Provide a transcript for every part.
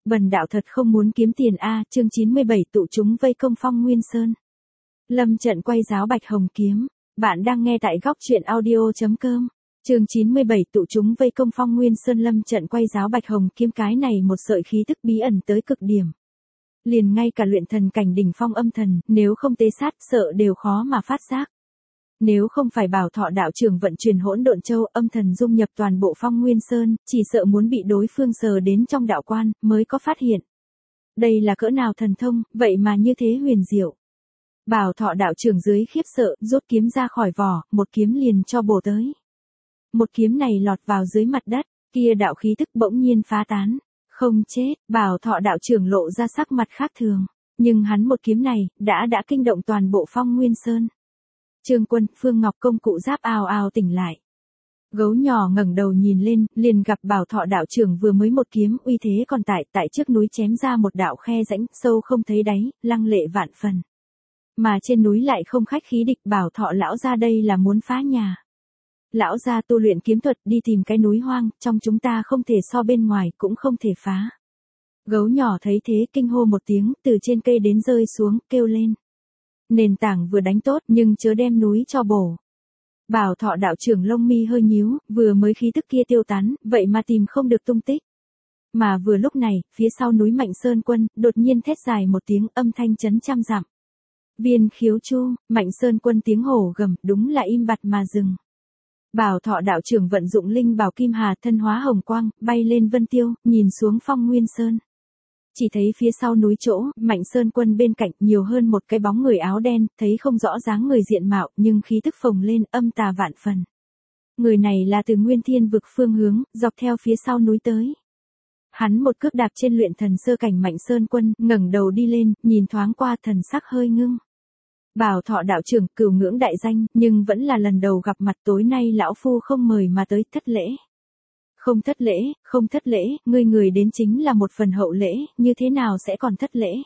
Bần đạo thật không muốn kiếm tiền a, chương 97 tụ chúng vây công Phong Nguyên Sơn. Lâm trận quay giáo Bạch Hồng kiếm. Bạn đang nghe tại góc truyện audio.com. Chương 97 tụ chúng vây công Phong Nguyên Sơn. Lâm trận quay giáo Bạch Hồng kiếm, cái này một sợi khí tức bí ẩn tới cực điểm. Liền ngay cả luyện thần cảnh đỉnh phong âm thần, nếu không tế sát sợ đều khó mà phát giác. Nếu không phải Bảo Thọ đạo trưởng vận chuyển Hỗn Độn Châu, âm thần dung nhập toàn bộ Phong Nguyên Sơn, chỉ sợ muốn bị đối phương sờ đến trong đạo quan mới có phát hiện. Đây là cỡ nào thần thông, vậy mà như thế huyền diệu. Bảo Thọ đạo trưởng dưới khiếp sợ, rút kiếm ra khỏi vỏ, một kiếm liền cho bổ tới. Một kiếm này lọt vào dưới mặt đất, kia đạo khí tức bỗng nhiên phá tán. Không chết, Bảo Thọ đạo trưởng lộ ra sắc mặt khác thường, nhưng hắn một kiếm này đã kinh động toàn bộ Phong Nguyên Sơn. Trương Quân, Phương Ngọc công cụ giáp ào ào tỉnh lại. Gấu nhỏ ngẩng đầu nhìn lên, liền gặp Bảo Thọ đạo trưởng vừa mới một kiếm uy thế còn tại trước núi chém ra một đạo khe rãnh sâu không thấy đáy, lăng lệ vạn phần. Mà trên núi lại không khách khí địch, Bảo Thọ lão gia đây là muốn phá nhà. Lão gia tu luyện kiếm thuật, đi tìm cái núi hoang, trong chúng ta không thể so bên ngoài, cũng không thể phá. Gấu nhỏ thấy thế kinh hô một tiếng, từ trên cây đến rơi xuống, kêu lên. Nền tảng vừa đánh tốt nhưng chớ đem núi cho bổ. Bảo Thọ đạo trưởng lông mi hơi nhíu, vừa mới khí tức kia tiêu tán, vậy mà tìm không được tung tích. Mà vừa lúc này, phía sau núi Mạnh Sơn Quân, đột nhiên thét dài một tiếng, âm thanh chấn trăm dặm. Viên Khiếu Chu, Mạnh Sơn Quân tiếng hổ gầm, đúng là im bặt mà dừng. Bảo Thọ đạo trưởng vận dụng linh bảo kim hà, thân hóa hồng quang, bay lên vân tiêu, nhìn xuống Phong Nguyên Sơn. Chỉ thấy phía sau núi chỗ, Mạnh Sơn Quân bên cạnh nhiều hơn một cái bóng người áo đen, thấy không rõ dáng người diện mạo, nhưng khí tức phồng lên, âm tà vạn phần. Người này là từ Nguyên Thiên vực phương hướng, dọc theo phía sau núi tới. Hắn một cước đạp trên luyện thần sơ cảnh Mạnh Sơn Quân, ngẩng đầu đi lên, nhìn thoáng qua, thần sắc hơi ngưng. Bảo Thọ đạo trưởng cửu ngưỡng đại danh, nhưng vẫn là lần đầu gặp mặt, tối nay lão phu không mời mà tới, thất lễ. Không thất lễ, người đến chính là một phần hậu lễ, như thế nào sẽ còn thất lễ.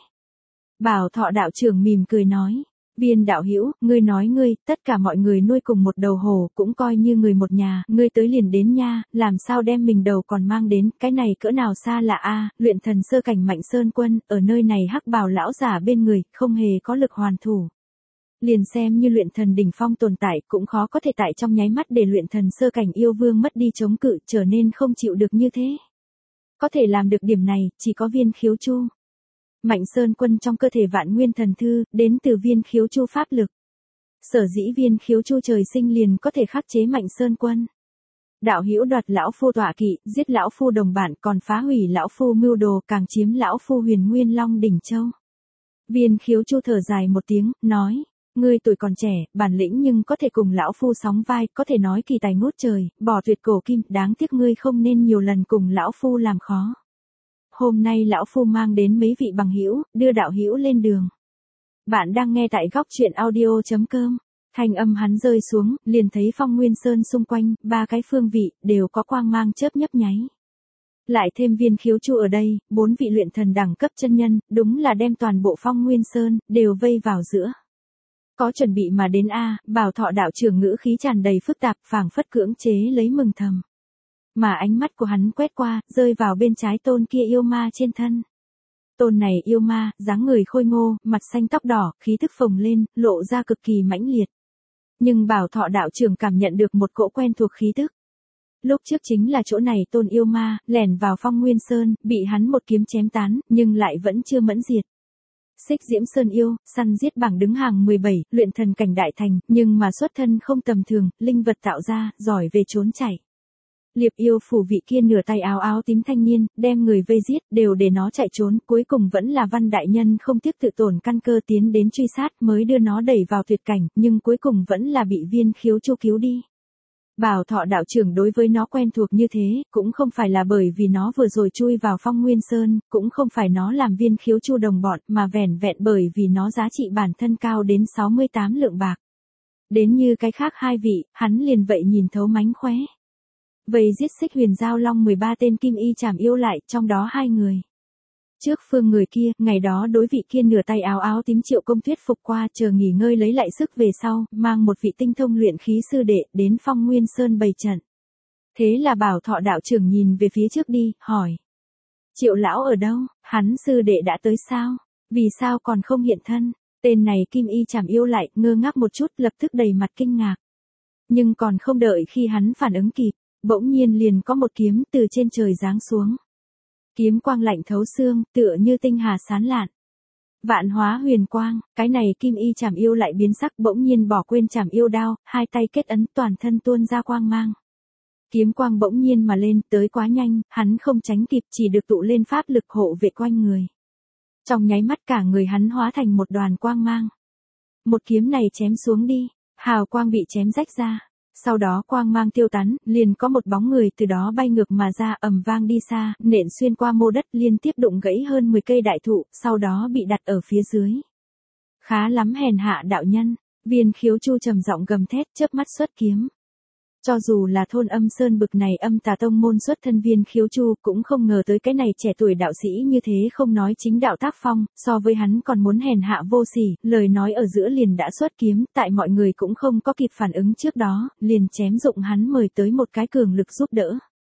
Bảo Thọ đạo trưởng mỉm cười nói, Viên đạo hữu, ngươi nói tất cả mọi người nuôi cùng một đầu hổ, cũng coi như người một nhà, ngươi tới liền đến nha, làm sao đem mình đầu còn mang đến, cái này cỡ nào xa lạ a. Luyện thần sơ cảnh Mạnh Sơn Quân, ở nơi này hắc bào lão giả bên người, không hề có lực hoàn thủ. Liền xem như luyện thần đỉnh phong tồn tại, cũng khó có thể tại trong nháy mắt để luyện thần sơ cảnh yêu vương mất đi chống cự, trở nên không chịu được như thế. Có thể làm được điểm này, chỉ có Viên Khiếu Chu. Mạnh Sơn Quân trong cơ thể vạn nguyên thần thư, đến từ Viên Khiếu Chu pháp lực. Sở dĩ Viên Khiếu Chu trời sinh liền có thể khắc chế Mạnh Sơn Quân. Đạo hữu đoạt lão phu tọa kỵ, giết lão phu đồng bạn, còn phá hủy lão phu mưu đồ, càng chiếm lão phu Huyền Nguyên Long đỉnh châu. Viên Khiếu Chu thở dài một tiếng, nói. Ngươi tuổi còn trẻ, bản lĩnh nhưng có thể cùng lão phu sóng vai, có thể nói kỳ tài ngút trời, bỏ tuyệt cổ kim, đáng tiếc ngươi không nên nhiều lần cùng lão phu làm khó. Hôm nay lão phu mang đến mấy vị bằng hữu, đưa đạo hữu lên đường. Bạn đang nghe tại góc truyện audio.com. Thanh âm hắn rơi xuống, liền thấy Phong Nguyên Sơn xung quanh, ba cái phương vị, đều có quang mang chớp nhấp nháy. Lại thêm Viên Khiếu Chu ở đây, 4 vị luyện thần đẳng cấp chân nhân, đúng là đem toàn bộ Phong Nguyên Sơn, đều vây vào giữa. Có chuẩn bị mà đến a. Bảo Thọ đạo trưởng ngữ khí tràn đầy phức tạp, phảng phất cưỡng chế lấy mừng thầm. Mà ánh mắt của hắn quét qua, rơi vào bên trái tôn kia yêu ma trên thân. Tôn này yêu ma, dáng người khôi ngô, mặt xanh tóc đỏ, khí tức phồng lên, lộ ra cực kỳ mãnh liệt. Nhưng Bảo Thọ đạo trưởng cảm nhận được một cỗ quen thuộc khí tức. Lúc trước chính là chỗ này tôn yêu ma, lẻn vào Phong Nguyên Sơn, bị hắn một kiếm chém tán, nhưng lại vẫn chưa mẫn diệt. Xích Diễm Sơn yêu, săn giết bảng đứng hàng 17, luyện thần cảnh đại thành, nhưng mà xuất thân không tầm thường, linh vật tạo ra, giỏi về trốn chạy. Liệp yêu phủ vị kia nửa tay áo áo tím thanh niên, đem người vây giết, đều để nó chạy trốn, cuối cùng vẫn là Văn đại nhân không tiếc tự tổn căn cơ tiến đến truy sát, mới đưa nó đẩy vào tuyệt cảnh, nhưng cuối cùng vẫn là bị Viên Khiếu Chu cứu đi. Bảo Thọ đạo trưởng đối với nó quen thuộc như thế, cũng không phải là bởi vì nó vừa rồi chui vào Phong Nguyên Sơn, cũng không phải nó làm Viên Khiếu Chu đồng bọn, mà vẻn vẹn bởi vì nó giá trị bản thân cao đến 68 lượng bạc. Đến như cái khác hai vị, hắn liền vậy nhìn thấu mánh khóe. Vậy giết Xích Huyền Giao Long 13 tên kim y trảm yêu lại, trong đó 2 người. Trước phương người kia, ngày đó đối vị kia nửa tay áo áo tím Triệu Công thuyết phục qua, chờ nghỉ ngơi lấy lại sức về sau, mang một vị tinh thông luyện khí sư đệ, đến Phong Nguyên Sơn bày trận. Thế là Bảo Thọ đạo trưởng nhìn về phía trước đi, hỏi. Triệu lão ở đâu, hắn sư đệ đã tới sao? Vì sao còn không hiện thân? Tên này Kim Y Trảm Yêu lại ngơ ngác một chút, lập tức đầy mặt kinh ngạc. Nhưng còn không đợi khi hắn phản ứng kịp, bỗng nhiên liền có một kiếm từ trên trời giáng xuống. Kiếm quang lạnh thấu xương, tựa như tinh hà sáng lạn. Vạn hóa huyền quang, cái này Kim Y Trảm Yêu lại biến sắc, bỗng nhiên bỏ quên Trảm Yêu đao, hai tay kết ấn, toàn thân tuôn ra quang mang. Kiếm quang bỗng nhiên mà lên, tới quá nhanh, hắn không tránh kịp, chỉ được tụ lên pháp lực hộ vệ quanh người. Trong nháy mắt cả người hắn hóa thành một đoàn quang mang. Một kiếm này chém xuống đi, hào quang bị chém rách ra. Sau đó quang mang tiêu tán, liền có một bóng người từ đó bay ngược mà ra, ầm vang đi xa, nện xuyên qua mô đất, liên tiếp đụng gãy hơn 10 cây đại thụ, sau đó bị đặt ở phía dưới. Khá lắm hèn hạ đạo nhân, Viên Khiếu Chu trầm giọng gầm thét, chớp mắt xuất kiếm. Cho dù là thôn Âm Sơn bực này âm tà tông môn xuất thân Viên Khiếu Chu cũng không ngờ tới cái này trẻ tuổi đạo sĩ như thế, không nói chính đạo tác phong, so với hắn còn muốn hèn hạ vô sỉ, lời nói ở giữa liền đã xuất kiếm, tại mọi người cũng không có kịp phản ứng trước đó, liền chém dụng hắn mời tới một cái cường lực giúp đỡ.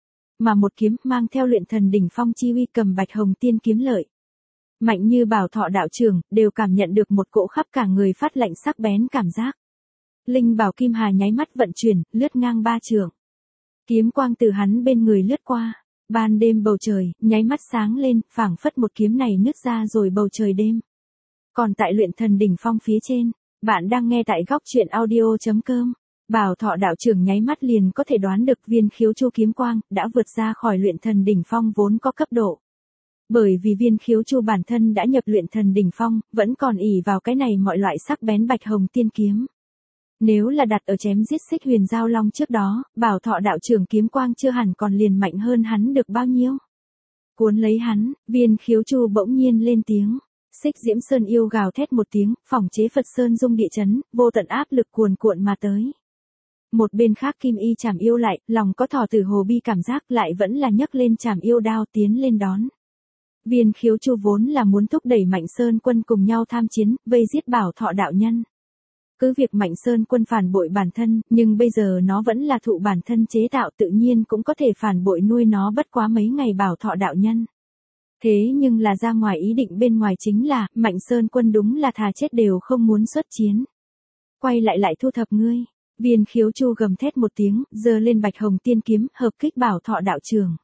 Mà một kiếm mang theo luyện thần đỉnh phong chi uy, cầm Bạch Hồng Tiên kiếm lợi. Mạnh Như Bảo Thọ đạo trưởng đều cảm nhận được một cỗ khắp cả người phát lạnh sắc bén cảm giác. Linh bảo kim hà nháy mắt vận chuyển, lướt ngang ba trượng. Kiếm quang từ hắn bên người lướt qua. Ban đêm bầu trời, nháy mắt sáng lên, phảng phất một kiếm này nứt ra rồi bầu trời đêm. Còn tại luyện thần đỉnh phong phía trên, bạn đang nghe tại góc truyện audio.com. Bảo Thọ đạo trưởng nháy mắt liền có thể đoán được Viên Khiếu Chu kiếm quang đã vượt ra khỏi luyện thần đỉnh phong vốn có cấp độ. Bởi vì Viên Khiếu Chu bản thân đã nhập luyện thần đỉnh phong, vẫn còn ỷ vào cái này mọi loại sắc bén Bạch Hồng Tiên kiếm. Nếu là đặt ở chém giết Xích Huyền Giao Long trước đó, Bảo Thọ đạo trưởng kiếm quang chưa hẳn còn liền mạnh hơn hắn được bao nhiêu. Cuốn lấy hắn, Viên Khiếu Chu bỗng nhiên lên tiếng. Xích Diễm Sơn yêu gào thét một tiếng, phỏng chế Phật Sơn rung địa chấn, vô tận áp lực cuồn cuộn mà tới. Một bên khác Kim Y Trảm Yêu lại, lòng có thỏ tử hồ bi cảm giác, lại vẫn là nhấc lên Trảm Yêu đao tiến lên đón. Viên Khiếu Chu vốn là muốn thúc đẩy Mạnh Sơn Quân cùng nhau tham chiến, vây giết Bảo Thọ đạo nhân. Cứ việc Mạnh Sơn Quân phản bội bản thân, nhưng bây giờ nó vẫn là thụ bản thân chế tạo, tự nhiên cũng có thể phản bội nuôi nó, bất quá mấy ngày Bảo Thọ đạo nhân. Thế nhưng là ra ngoài ý định bên ngoài chính là, Mạnh Sơn Quân đúng là thà chết đều không muốn xuất chiến. Quay lại thu thập ngươi. Viên Khiếu Chu gầm thét một tiếng, giơ lên Bạch Hồng Tiên kiếm, hợp kích Bảo Thọ đạo trưởng.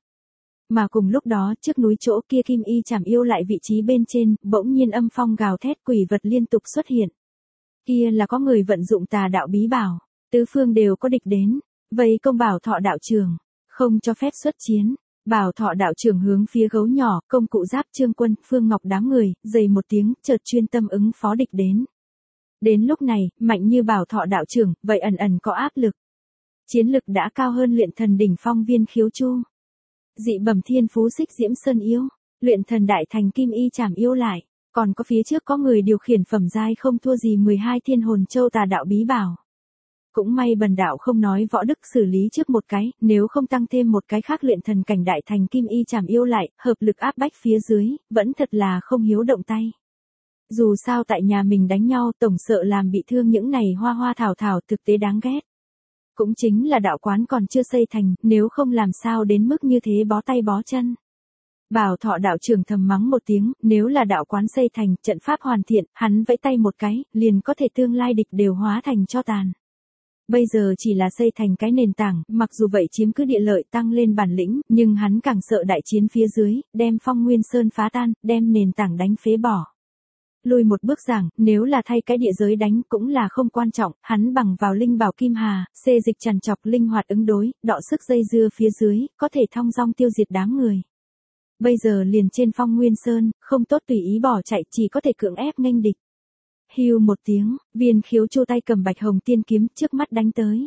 Mà cùng lúc đó, trước núi chỗ kia Kim Y Trảm Yêu lại vị trí bên trên, bỗng nhiên âm phong gào thét, quỷ vật liên tục xuất hiện. Kia là có người vận dụng tà đạo bí bảo, tứ phương đều có địch đến, vây công Bảo Thọ đạo trưởng, không cho phép xuất chiến. Bảo Thọ đạo trưởng hướng phía Gấu Nhỏ, Công Cụ Giáp, Trương Quân, Phương Ngọc đám người, dày một tiếng, chợt chuyên tâm ứng phó địch đến. Đến lúc này, Mạnh Như Bảo Thọ đạo trưởng, vậy ẩn ẩn có áp lực. Chiến lực đã cao hơn luyện thần đỉnh phong Viên Khiếu Chu. Dị bẩm thiên phú Xích Diễm Sơn yêu, luyện thần đại thành Kim Y Trảm Yêu lại, còn có phía trước có người điều khiển phẩm giai không thua gì 12 thiên hồn châu tà đạo bí bảo. Cũng may bần đạo không nói võ đức xử lý trước một cái, nếu không tăng thêm một cái khác luyện thần cảnh đại thành Kim Y Trảm Yêu lại, hợp lực áp bách phía dưới, vẫn thật là không hiếu động tay. Dù sao tại nhà mình đánh nhau, tổng sợ làm bị thương những này hoa hoa thảo thảo, thực tế đáng ghét. Cũng chính là đạo quán còn chưa xây thành, nếu không làm sao đến mức như thế bó tay bó chân. Bảo Thọ đạo trưởng thầm mắng một tiếng, nếu là đạo quán xây thành, trận pháp hoàn thiện, hắn vẫy tay một cái, liền có thể tương lai địch đều hóa thành tro tàn. Bây giờ chỉ là xây thành cái nền tảng, mặc dù vậy chiếm cứ địa lợi tăng lên bản lĩnh, nhưng hắn càng sợ đại chiến phía dưới, đem Phong Nguyên Sơn phá tan, đem nền tảng đánh phế bỏ. Lùi một bước giảng, nếu là thay cái địa giới đánh cũng là không quan trọng, hắn bằng vào linh bảo kim hà, xê dịch trằn trọc linh hoạt ứng đối, đọ sức dây dưa phía dưới, có thể thong dong tiêu diệt đám người. Bây giờ liền trên Phong Nguyên Sơn, không tốt tùy ý bỏ chạy, chỉ có thể cưỡng ép nghênh địch. Hưu một tiếng, Viên Khiếu Chu tay cầm Bạch Hồng Tiên kiếm, trước mắt đánh tới.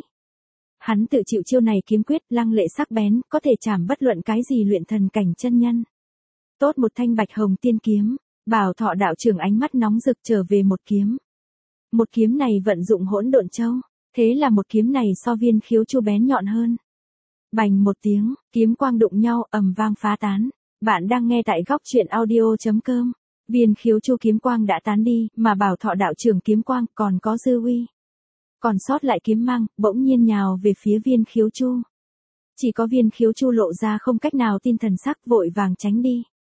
Hắn tự chịu chiêu này kiếm quyết, lăng lệ sắc bén, có thể chảm bất luận cái gì luyện thần cảnh chân nhân. Tốt một thanh Bạch Hồng Tiên kiếm, Bảo Thọ đạo trưởng ánh mắt nóng rực trở về một kiếm. Một kiếm này vận dụng Hỗn Độn Châu, thế là một kiếm này so Viên Khiếu Chu bén nhọn hơn. Bành một tiếng, kiếm quang đụng nhau, ầm vang phá tán. Bạn đang nghe tại góc truyện audio.com. Viên Khiếu Chu kiếm quang đã tán đi, mà Bảo Thọ đạo trưởng kiếm quang còn có dư uy. Còn sót lại kiếm mang, bỗng nhiên nhào về phía Viên Khiếu Chu. Chỉ có Viên Khiếu Chu lộ ra không cách nào tin thần sắc, vội vàng tránh đi.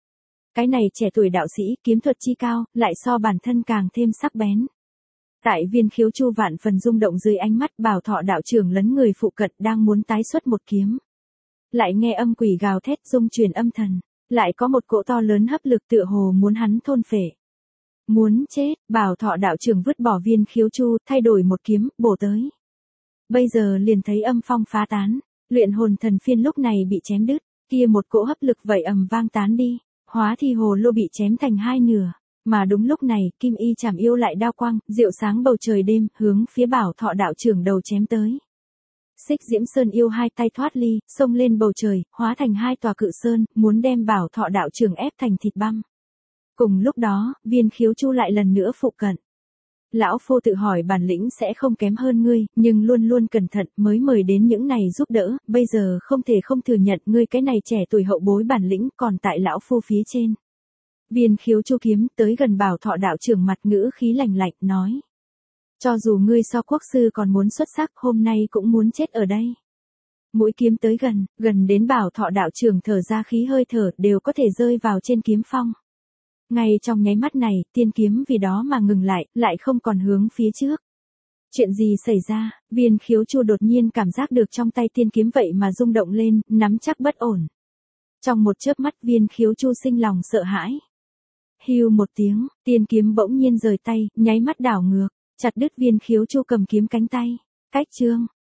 Cái này trẻ tuổi đạo sĩ, kiếm thuật chi cao, lại so bản thân càng thêm sắc bén. Tại Viên Khiếu Chu vạn phần rung động dưới ánh mắt, Bảo Thọ đạo trưởng lấn người phụ cận đang muốn tái xuất một kiếm. Lại nghe âm quỷ gào thét dung truyền âm thần, lại có một cỗ to lớn hấp lực tựa hồ muốn hắn thôn phệ. Muốn chết, Bảo Thọ đạo trưởng vứt bỏ Viên Khiếu Chu, thay đổi một kiếm, bổ tới. Bây giờ liền thấy âm phong phá tán, luyện hồn thần phiên lúc này bị chém đứt, kia một cỗ hấp lực vậy ầm vang tán đi, hóa thi hồ lô bị chém thành hai nửa. Mà đúng lúc này, Kim Y Chảm Yêu lại đao quang, rượu sáng bầu trời đêm, hướng phía Bảo Thọ đạo trưởng đầu chém tới. Xích Diễm Sơn Yêu hai tay thoát ly, xông lên bầu trời, hóa thành hai tòa cự sơn, muốn đem Bảo Thọ đạo trưởng ép thành thịt băm. Cùng lúc đó, Viên Khiếu Chu lại lần nữa phụ cận. Lão Phu tự hỏi bản lĩnh sẽ không kém hơn ngươi, nhưng luôn luôn cẩn thận mới mời đến những này giúp đỡ, bây giờ không thể không thừa nhận ngươi cái này trẻ tuổi hậu bối bản lĩnh còn tại Lão Phu phía trên. Viên Khiếu Chu kiếm tới gần Bảo Thọ đạo trưởng, mặt ngữ khí lạnh lạnh nói. Cho dù ngươi so quốc sư còn muốn xuất sắc, hôm nay cũng muốn chết ở đây. Mũi kiếm tới gần đến Bảo Thọ đạo trưởng, thở ra khí hơi thở đều có thể rơi vào trên kiếm phong. Ngay trong nháy mắt này, tiên kiếm vì đó mà ngừng lại không còn hướng phía trước. Chuyện gì xảy ra? Viên Khiếu Chu đột nhiên cảm giác được trong tay tiên kiếm vậy mà rung động lên, nắm chắc bất ổn. Trong một chớp mắt Viên Khiếu Chu sinh lòng sợ hãi. Hưu một tiếng, tiên kiếm bỗng nhiên rời tay, nháy mắt đảo ngược, chặt đứt Viên Khiếu Chu cầm kiếm cánh tay. Cách chương